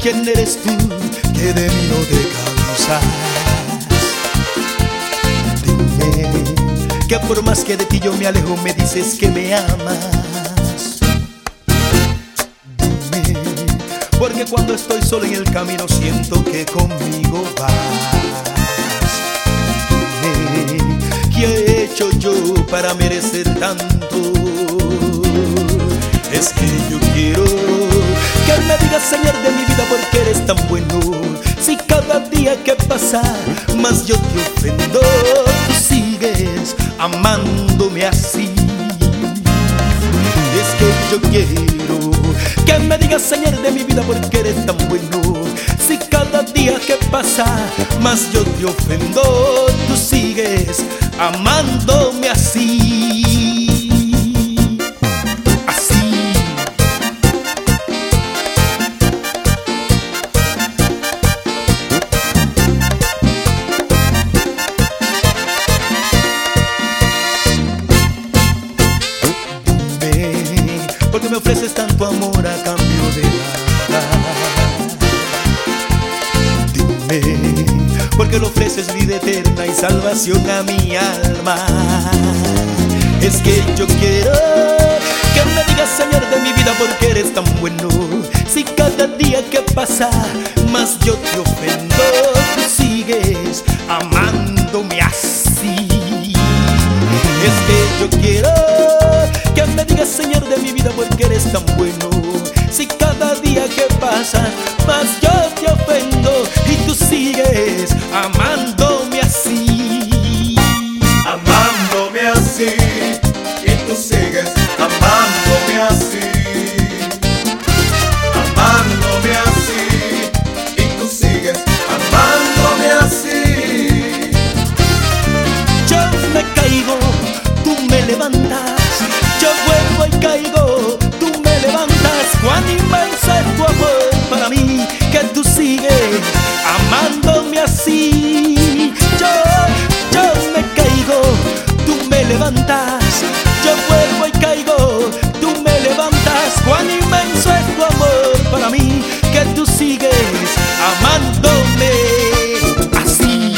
¿quién eres tú que de mí no te cansas? Dime que por más que de ti yo me alejo me dices que me amas. Dime, porque cuando estoy solo en el camino siento que conmigo vas. Dime, ¿qué he hecho yo para merecer tanto? Es que yo quiero que me digas, Señor de mi vida, porque eres tan bueno. Si cada día que pasa más yo te ofendo, tú sigues amándome así. Es que yo quiero que me digas, Señor de mi vida, porque eres tan bueno. Si cada día que pasa más yo te ofendo, tú sigues amándome así. Porque me ofreces tanto amor a cambio de nada. Dime, porque le ofreces vida eterna y salvación a mi alma. Es que yo quiero que me digas, Señor de mi vida, porque eres tan bueno. Si cada día que pasa más yo te ofendo, tú sigues amándome así. Es que yo quiero que me digas, Señor de mi vida, porque eres tan bueno. Si cada día que pasa más yo te ofendo y tú sigues amándome así. Amándome así y tú sigues amándome así. Amándome así y tú sigues amándome así. Yo me caigo, tú me levantas. Yo vuelvo y caigo, tú me levantas. Cuán inmenso es tu amor para mí, que tú sigues amándome así. Yo me caigo, tú me levantas. Yo vuelvo y caigo, tú me levantas. Cuán inmenso es tu amor para mí, que tú sigues amándome así.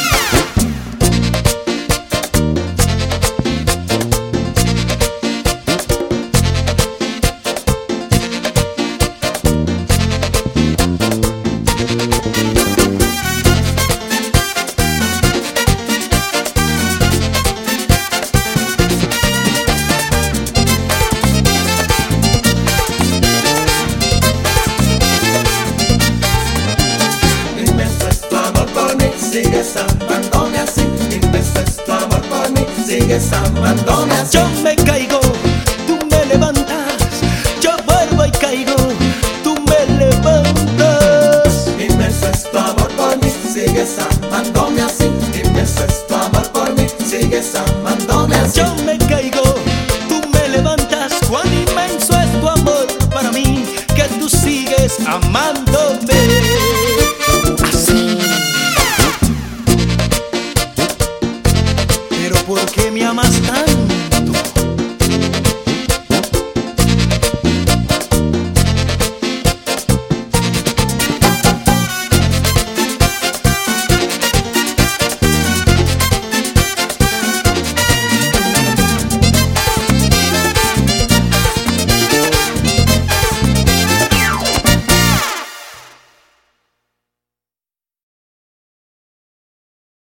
Sigues amándome así, inmenso es tu amor por mí, sigues amándome así. Yo me caigo, tú me levantas. Yo vuelvo y caigo, tú me levantas. Inmenso es tu amor por mí, sigues amándome así. Inmenso es tu amor por mí, sigues amándome así. Yo me caigo, tú me levantas. Cuán inmenso es tu amor para mí, que tú sigues amándome.